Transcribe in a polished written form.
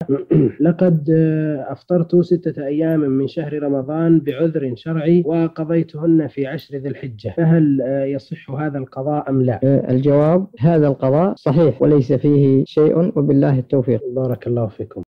لقد أفطرت 6 أيام من شهر رمضان بعذر شرعي وقضيتهن في 10 ذي الحجة، فهل يصح هذا القضاء أم لا؟ الجواب: هذا القضاء صحيح وليس فيه شيء، وبالله التوفيق. بارك الله فيكم.